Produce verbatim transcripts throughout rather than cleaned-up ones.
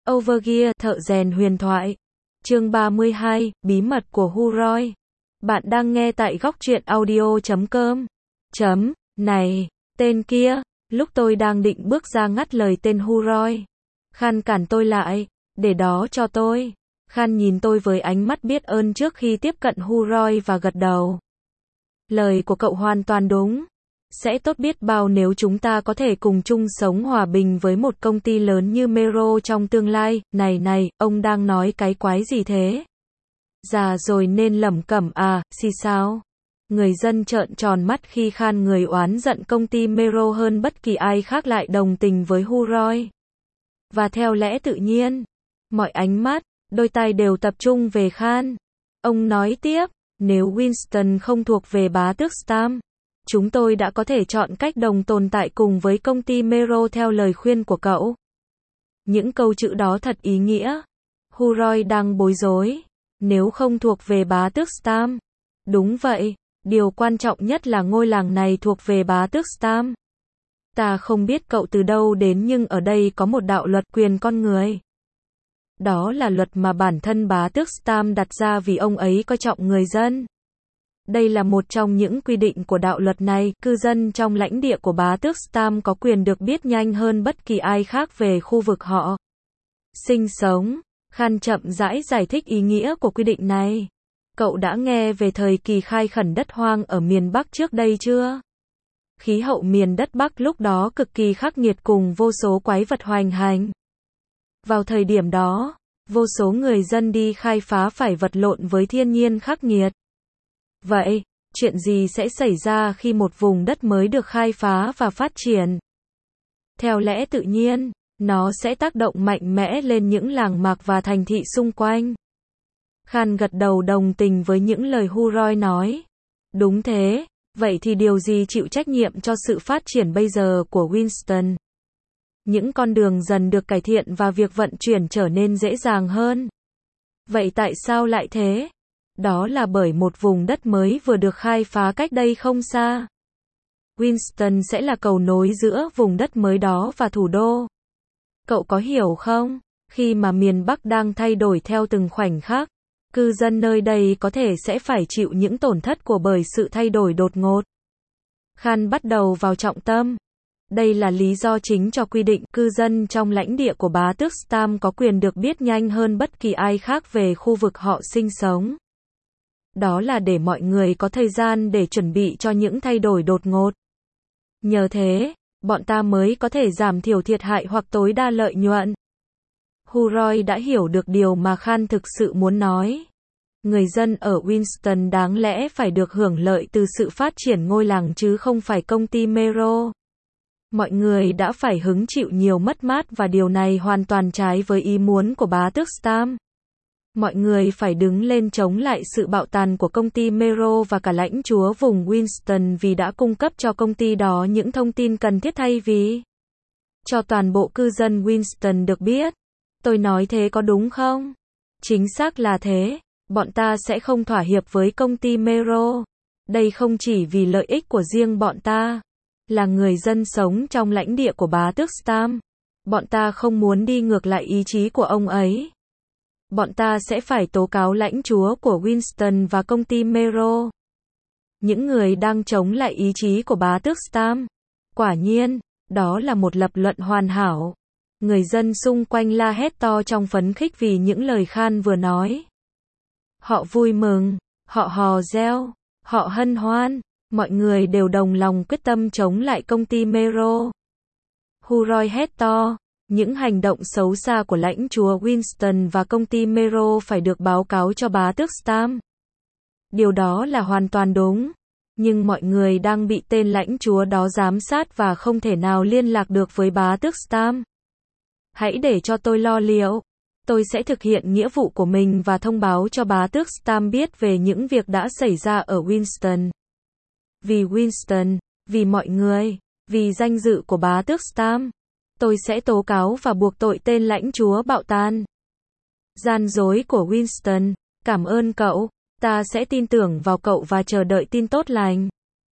Overgear, thợ rèn huyền thoại. Chương ba mươi hai, bí mật của Huroi. Bạn đang nghe tại góc truyện audio chấm com. Chấm, này, tên kia, lúc tôi đang định bước ra ngắt lời tên Huroi. Khan cản tôi lại, để đó cho tôi. Khan nhìn tôi với ánh mắt biết ơn trước khi tiếp cận Huroi và gật đầu. Lời của cậu hoàn toàn đúng. Sẽ tốt biết bao nếu chúng ta có thể cùng chung sống hòa bình với một công ty lớn như Mero trong tương lai. Này này, ông đang nói cái quái gì thế? Già rồi nên lẩm cẩm à, xì sao? Người dân trợn tròn mắt khi Khan, người oán giận công ty Mero hơn bất kỳ ai khác, lại đồng tình với Huroi. Và theo lẽ tự nhiên, mọi ánh mắt, đôi tai đều tập trung về Khan. Ông nói tiếp, nếu Winston không thuộc về bá tước Stam, chúng tôi đã có thể chọn cách đồng tồn tại cùng với công ty Mero theo lời khuyên của cậu. Những câu chữ đó thật ý nghĩa. Huroi đang bối rối. Nếu không thuộc về bá tước Stam. Đúng vậy, điều quan trọng nhất là ngôi làng này thuộc về bá tước Stam. Ta không biết cậu từ đâu đến, nhưng ở đây có một đạo luật quyền con người. Đó là luật mà bản thân bá tước Stam đặt ra vì ông ấy coi trọng người dân. Đây là một trong những quy định của đạo luật này, cư dân trong lãnh địa của bá tước Stam có quyền được biết nhanh hơn bất kỳ ai khác về khu vực họ sinh sống. Khan chậm rãi giải thích ý nghĩa của quy định này. Cậu đã nghe về thời kỳ khai khẩn đất hoang ở miền Bắc trước đây chưa? Khí hậu miền đất Bắc lúc đó cực kỳ khắc nghiệt cùng vô số quái vật hoành hành. Vào thời điểm đó, vô số người dân đi khai phá phải vật lộn với thiên nhiên khắc nghiệt. Vậy, chuyện gì sẽ xảy ra khi một vùng đất mới được khai phá và phát triển? Theo lẽ tự nhiên, nó sẽ tác động mạnh mẽ lên những làng mạc và thành thị xung quanh. Khan gật đầu đồng tình với những lời Huroi nói. Đúng thế, vậy thì điều gì chịu trách nhiệm cho sự phát triển bây giờ của Winston? Những con đường dần được cải thiện và việc vận chuyển trở nên dễ dàng hơn. Vậy tại sao lại thế? Đó là bởi một vùng đất mới vừa được khai phá cách đây không xa. Winston sẽ là cầu nối giữa vùng đất mới đó và thủ đô. Cậu có hiểu không? Khi mà miền Bắc đang thay đổi theo từng khoảnh khắc, cư dân nơi đây có thể sẽ phải chịu những tổn thất của bởi sự thay đổi đột ngột. Khan bắt đầu vào trọng tâm. Đây là lý do chính cho quy định cư dân trong lãnh địa của bá tước Stam có quyền được biết nhanh hơn bất kỳ ai khác về khu vực họ sinh sống. Đó là để mọi người có thời gian để chuẩn bị cho những thay đổi đột ngột. Nhờ thế, bọn ta mới có thể giảm thiểu thiệt hại hoặc tối đa lợi nhuận. Huroi đã hiểu được điều mà Khan thực sự muốn nói. Người dân ở Winston đáng lẽ phải được hưởng lợi từ sự phát triển ngôi làng chứ không phải công ty Mero. Mọi người đã phải hứng chịu nhiều mất mát và điều này hoàn toàn trái với ý muốn của bá tước Stam. Mọi người phải đứng lên chống lại sự bạo tàn của công ty Mero và cả lãnh chúa vùng Winston vì đã cung cấp cho công ty đó những thông tin cần thiết thay vì cho toàn bộ cư dân Winston được biết. Tôi nói thế có đúng không? Chính xác là thế. Bọn ta sẽ không thỏa hiệp với công ty Mero. Đây không chỉ vì lợi ích của riêng bọn ta, là người dân sống trong lãnh địa của bá tước Stam. Bọn ta không muốn đi ngược lại ý chí của ông ấy. Bọn ta sẽ phải tố cáo lãnh chúa của Winston và công ty Mero. Những người đang chống lại ý chí của bá tước Stam. Quả nhiên, đó là một lập luận hoàn hảo. Người dân xung quanh la hét to trong phấn khích vì những lời Khan vừa nói. Họ vui mừng, họ hò reo, họ hân hoan, mọi người đều đồng lòng quyết tâm chống lại công ty Mero. Huroi hét to, những hành động xấu xa của lãnh chúa Winston và công ty Mero phải được báo cáo cho bá tước Stam. Điều đó là hoàn toàn đúng, nhưng mọi người đang bị tên lãnh chúa đó giám sát và không thể nào liên lạc được với bá tước Stam. Hãy để cho tôi lo liệu. Tôi sẽ thực hiện nghĩa vụ của mình và thông báo cho bá tước Stam biết về những việc đã xảy ra ở Winston. Vì Winston, vì mọi người, vì danh dự của bá tước Stam, tôi sẽ tố cáo và buộc tội tên lãnh chúa bạo tàn. Gian dối của Winston, cảm ơn cậu, ta sẽ tin tưởng vào cậu và chờ đợi tin tốt lành.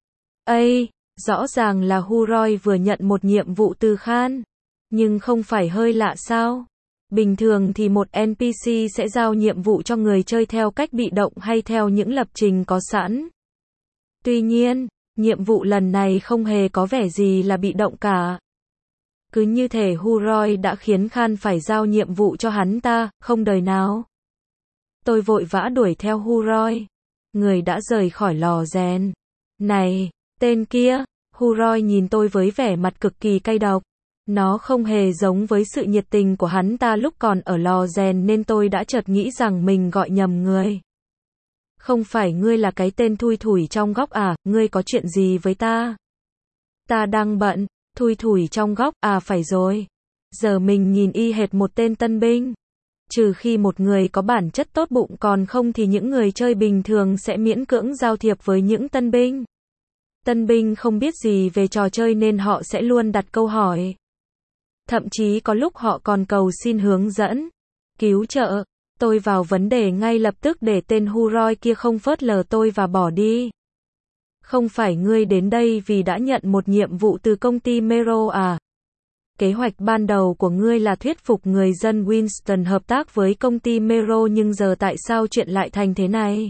Ây, rõ ràng là Huroi vừa nhận một nhiệm vụ từ Khan. Nhưng không phải hơi lạ sao? Bình thường thì một en pê xê sẽ giao nhiệm vụ cho người chơi theo cách bị động hay theo những lập trình có sẵn. Tuy nhiên, nhiệm vụ lần này không hề có vẻ gì là bị động cả. Cứ như thể Huroy đã khiến Khan phải giao nhiệm vụ cho hắn ta, không đời nào. Tôi vội vã đuổi theo Huroy. Người đã rời khỏi lò rèn. Này, tên kia, Huroy nhìn tôi với vẻ mặt cực kỳ cay độc. Nó không hề giống với sự nhiệt tình của hắn ta lúc còn ở lò rèn nên tôi đã chợt nghĩ rằng mình gọi nhầm người. Không phải ngươi là cái tên thui thủi trong góc à, ngươi có chuyện gì với ta? Ta đang bận, thui thủi trong góc, à phải rồi. Giờ mình nhìn y hệt một tên tân binh. Trừ khi một người có bản chất tốt bụng còn không thì những người chơi bình thường sẽ miễn cưỡng giao thiệp với những tân binh. Tân binh không biết gì về trò chơi nên họ sẽ luôn đặt câu hỏi. Thậm chí có lúc họ còn cầu xin hướng dẫn, cứu trợ. Tôi vào vấn đề ngay lập tức để tên Huroy kia không phớt lờ tôi và bỏ đi. Không phải ngươi đến đây vì đã nhận một nhiệm vụ từ công ty Mero à? Kế hoạch ban đầu của ngươi là thuyết phục người dân Winston hợp tác với công ty Mero nhưng giờ tại sao chuyện lại thành thế này?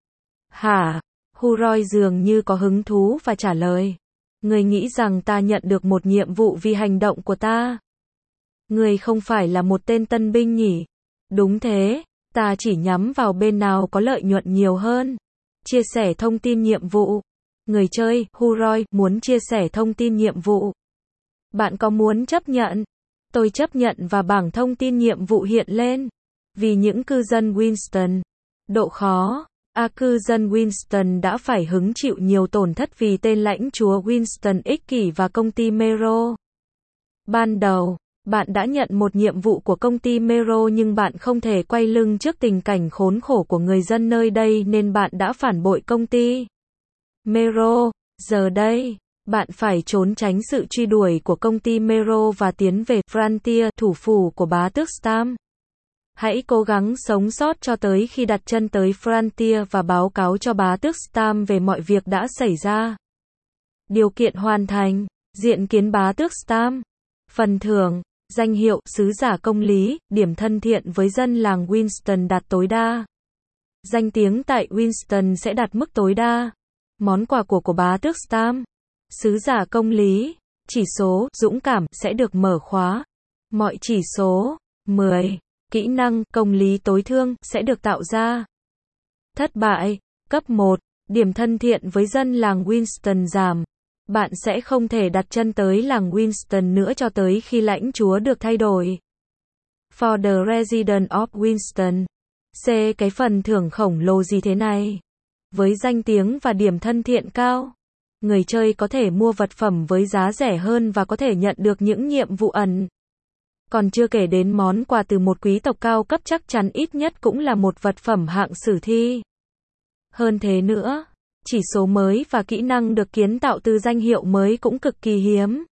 Hả? Huroy dường như có hứng thú và trả lời. Ngươi nghĩ rằng ta nhận được một nhiệm vụ vì hành động của ta? Ngươi không phải là một tên tân binh nhỉ? Đúng thế, ta chỉ nhắm vào bên nào có lợi nhuận nhiều hơn. Chia sẻ thông tin nhiệm vụ. Người chơi, Huroy, muốn chia sẻ thông tin nhiệm vụ. Bạn có muốn chấp nhận? Tôi chấp nhận và bảng thông tin nhiệm vụ hiện lên. Vì những cư dân Winston. Độ khó. À, cư dân Winston đã phải hứng chịu nhiều tổn thất vì tên lãnh chúa Winston ích kỷ và công ty Mero. Ban đầu, bạn đã nhận một nhiệm vụ của công ty Mero nhưng bạn không thể quay lưng trước tình cảnh khốn khổ của người dân nơi đây nên bạn đã phản bội công ty Mero. Giờ đây, bạn phải trốn tránh sự truy đuổi của công ty Mero và tiến về Frontier, thủ phủ của bá tước Stam. Hãy cố gắng sống sót cho tới khi đặt chân tới Frontier và báo cáo cho bá tước Stam về mọi việc đã xảy ra. Điều kiện hoàn thành, diện kiến bá tước Stam. Phần thưởng, danh hiệu, sứ giả công lý, điểm thân thiện với dân làng Winston đạt tối đa. Danh tiếng tại Winston sẽ đạt mức tối đa. Món quà của của bá tước Stam. Sứ giả công lý, chỉ số, dũng cảm, sẽ được mở khóa. Mọi chỉ số, mười. Kỹ năng, công lý tối thương, sẽ được tạo ra. Thất bại, cấp một. Điểm thân thiện với dân làng Winston giảm. Bạn sẽ không thể đặt chân tới làng Winston nữa cho tới khi lãnh chúa được thay đổi. For the resident of Winston. C. Cái phần thưởng khổng lồ gì thế này? Với danh tiếng và điểm thân thiện cao, người chơi có thể mua vật phẩm với giá rẻ hơn và có thể nhận được những nhiệm vụ ẩn. Còn chưa kể đến món quà từ một quý tộc cao cấp chắc chắn ít nhất cũng là một vật phẩm hạng sử thi. Hơn thế nữa, chỉ số mới và kỹ năng được kiến tạo từ danh hiệu mới cũng cực kỳ hiếm.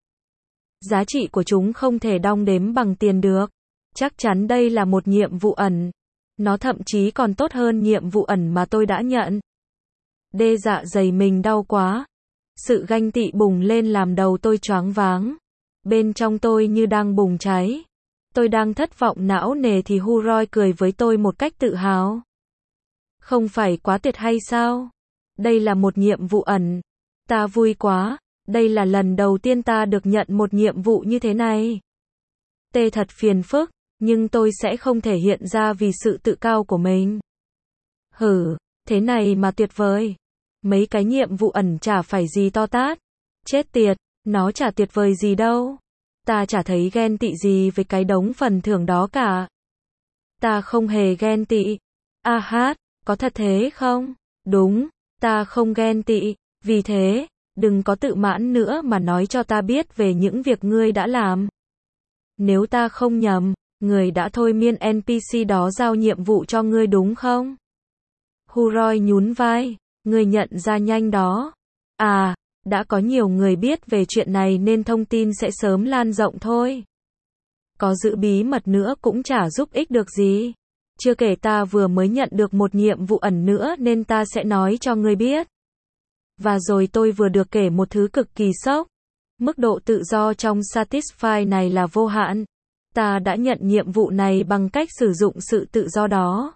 Giá trị của chúng không thể đong đếm bằng tiền được. Chắc chắn đây là một nhiệm vụ ẩn. Nó thậm chí còn tốt hơn nhiệm vụ ẩn mà tôi đã nhận. Đê dạ dày mình đau quá. Sự ganh tị bùng lên làm đầu tôi choáng váng. Bên trong tôi như đang bùng cháy. Tôi đang thất vọng não nề thì Huroy cười với tôi một cách tự hào. Không phải quá tuyệt hay sao? Đây là một nhiệm vụ ẩn. Ta vui quá. Đây là lần đầu tiên ta được nhận một nhiệm vụ như thế này. Tê thật phiền phức, nhưng tôi sẽ không thể hiện ra vì sự tự cao của mình. Hử, thế này mà tuyệt vời. Mấy cái nhiệm vụ ẩn chả phải gì to tát. Chết tiệt, nó chả tuyệt vời gì đâu. Ta chả thấy ghen tị gì với cái đống phần thưởng đó cả. Ta không hề ghen tị. A hát, có thật thế không? Đúng, ta không ghen tị. Vì thế, đừng có tự mãn nữa mà nói cho ta biết về những việc ngươi đã làm. Nếu ta không nhầm, người đã thôi miên en pê xê đó giao nhiệm vụ cho ngươi đúng không? Huroy nhún vai, ngươi nhận ra nhanh đó. À, đã có nhiều người biết về chuyện này nên thông tin sẽ sớm lan rộng thôi. Có giữ bí mật nữa cũng chả giúp ích được gì. Chưa kể ta vừa mới nhận được một nhiệm vụ ẩn nữa nên ta sẽ nói cho ngươi biết. Và rồi tôi vừa được kể một thứ cực kỳ sốc. Mức độ tự do trong Satisfy này là vô hạn. Ta đã nhận nhiệm vụ này bằng cách sử dụng sự tự do đó.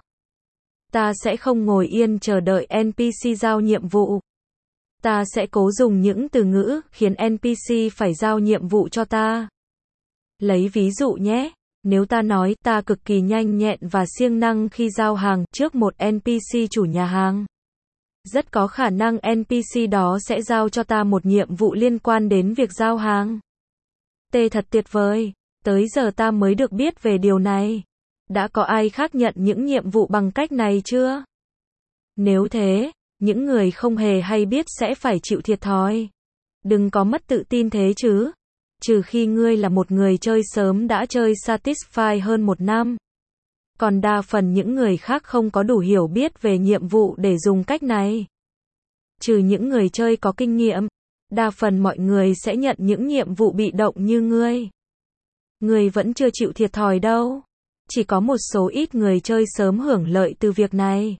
Ta sẽ không ngồi yên chờ đợi en pê xê giao nhiệm vụ. Ta sẽ cố dùng những từ ngữ khiến en pê xê phải giao nhiệm vụ cho ta. Lấy ví dụ nhé. Nếu ta nói ta cực kỳ nhanh nhẹn và siêng năng khi giao hàng trước một en pê xê chủ nhà hàng, rất có khả năng en pê xê đó sẽ giao cho ta một nhiệm vụ liên quan đến việc giao hàng. Tê thật tuyệt vời. Tới giờ ta mới được biết về điều này. Đã có ai khác nhận những nhiệm vụ bằng cách này chưa? Nếu thế, những người không hề hay biết sẽ phải chịu thiệt thòi. Đừng có mất tự tin thế chứ. Trừ khi ngươi là một người chơi sớm đã chơi Satisfy hơn một năm. Còn đa phần những người khác không có đủ hiểu biết về nhiệm vụ để dùng cách này. Trừ những người chơi có kinh nghiệm, đa phần mọi người sẽ nhận những nhiệm vụ bị động như ngươi. Ngươi vẫn chưa chịu thiệt thòi đâu. Chỉ có một số ít người chơi sớm hưởng lợi từ việc này.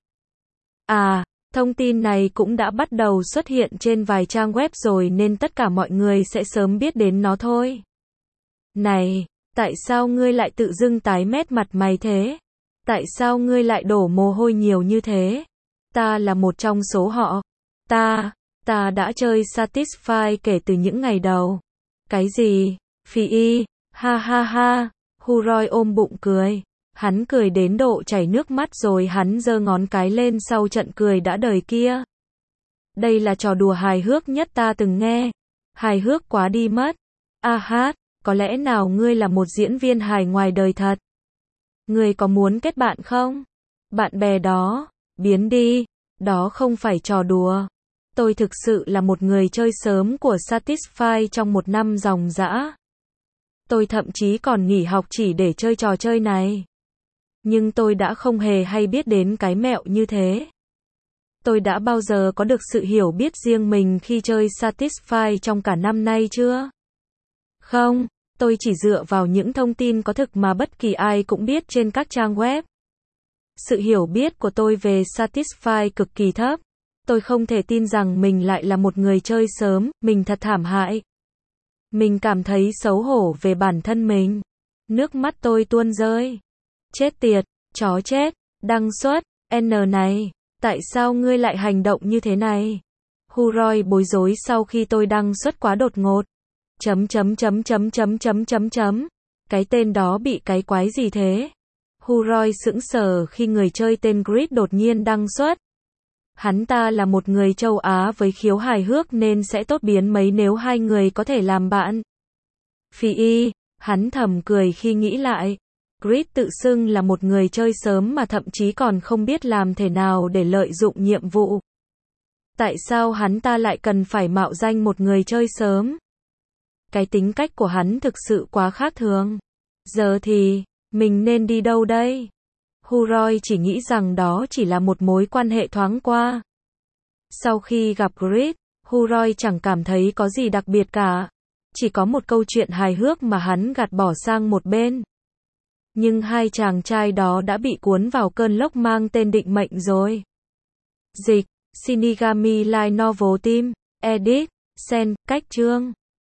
À, thông tin này cũng đã bắt đầu xuất hiện trên vài trang web rồi nên tất cả mọi người sẽ sớm biết đến nó thôi. Này, tại sao ngươi lại tự dưng tái mét mặt mày thế? Tại sao ngươi lại đổ mồ hôi nhiều như thế? Ta là một trong số họ. Ta, ta đã chơi Satisfy kể từ những ngày đầu. Cái gì? Phi y, ha ha ha, Huroy ôm bụng cười. Hắn cười đến độ chảy nước mắt rồi hắn giơ ngón cái lên sau trận cười đã đời kia. Đây là trò đùa hài hước nhất ta từng nghe. Hài hước quá đi mất. A hát, có lẽ nào ngươi là một diễn viên hài ngoài đời thật? Ngươi có muốn kết bạn không? Bạn bè đó, biến đi. Đó không phải trò đùa. Tôi thực sự là một người chơi sớm của Satisfy trong một năm ròng rã. Tôi thậm chí còn nghỉ học chỉ để chơi trò chơi này. Nhưng tôi đã không hề hay biết đến cái mẹo như thế. Tôi đã bao giờ có được sự hiểu biết riêng mình khi chơi Satisfy trong cả năm nay chưa? Không, tôi chỉ dựa vào những thông tin có thực mà bất kỳ ai cũng biết trên các trang web. Sự hiểu biết của tôi về Satisfy cực kỳ thấp. Tôi không thể tin rằng mình lại là một người chơi sớm, mình thật thảm hại. Mình cảm thấy xấu hổ về bản thân mình. Nước mắt tôi tuôn rơi. Chết tiệt, chó chết, đăng xuất, N này, tại sao ngươi lại hành động như thế này? Huroy bối rối sau khi tôi đăng xuất quá đột ngột. Chấm chấm chấm chấm chấm chấm chấm chấm. Cái tên đó bị cái quái gì thế? Huroy sững sờ khi người chơi tên Grid đột nhiên đăng xuất. Hắn ta là một người châu Á với khiếu hài hước nên sẽ tốt biến mấy nếu hai người có thể làm bạn. Phi y, hắn thầm cười khi nghĩ lại. Grid tự xưng là một người chơi sớm mà thậm chí còn không biết làm thế nào để lợi dụng nhiệm vụ. Tại sao hắn ta lại cần phải mạo danh một người chơi sớm? Cái tính cách của hắn thực sự quá khác thường. Giờ thì, mình nên đi đâu đây? Huroy chỉ nghĩ rằng đó chỉ là một mối quan hệ thoáng qua. Sau khi gặp Grid, Huroy chẳng cảm thấy có gì đặc biệt cả. Chỉ có một câu chuyện hài hước mà hắn gạt bỏ sang một bên. Nhưng hai chàng trai đó đã bị cuốn vào cơn lốc mang tên định mệnh rồi. Dịch, Shinigami Light Novel Team, Edit, Sen, Cách chương.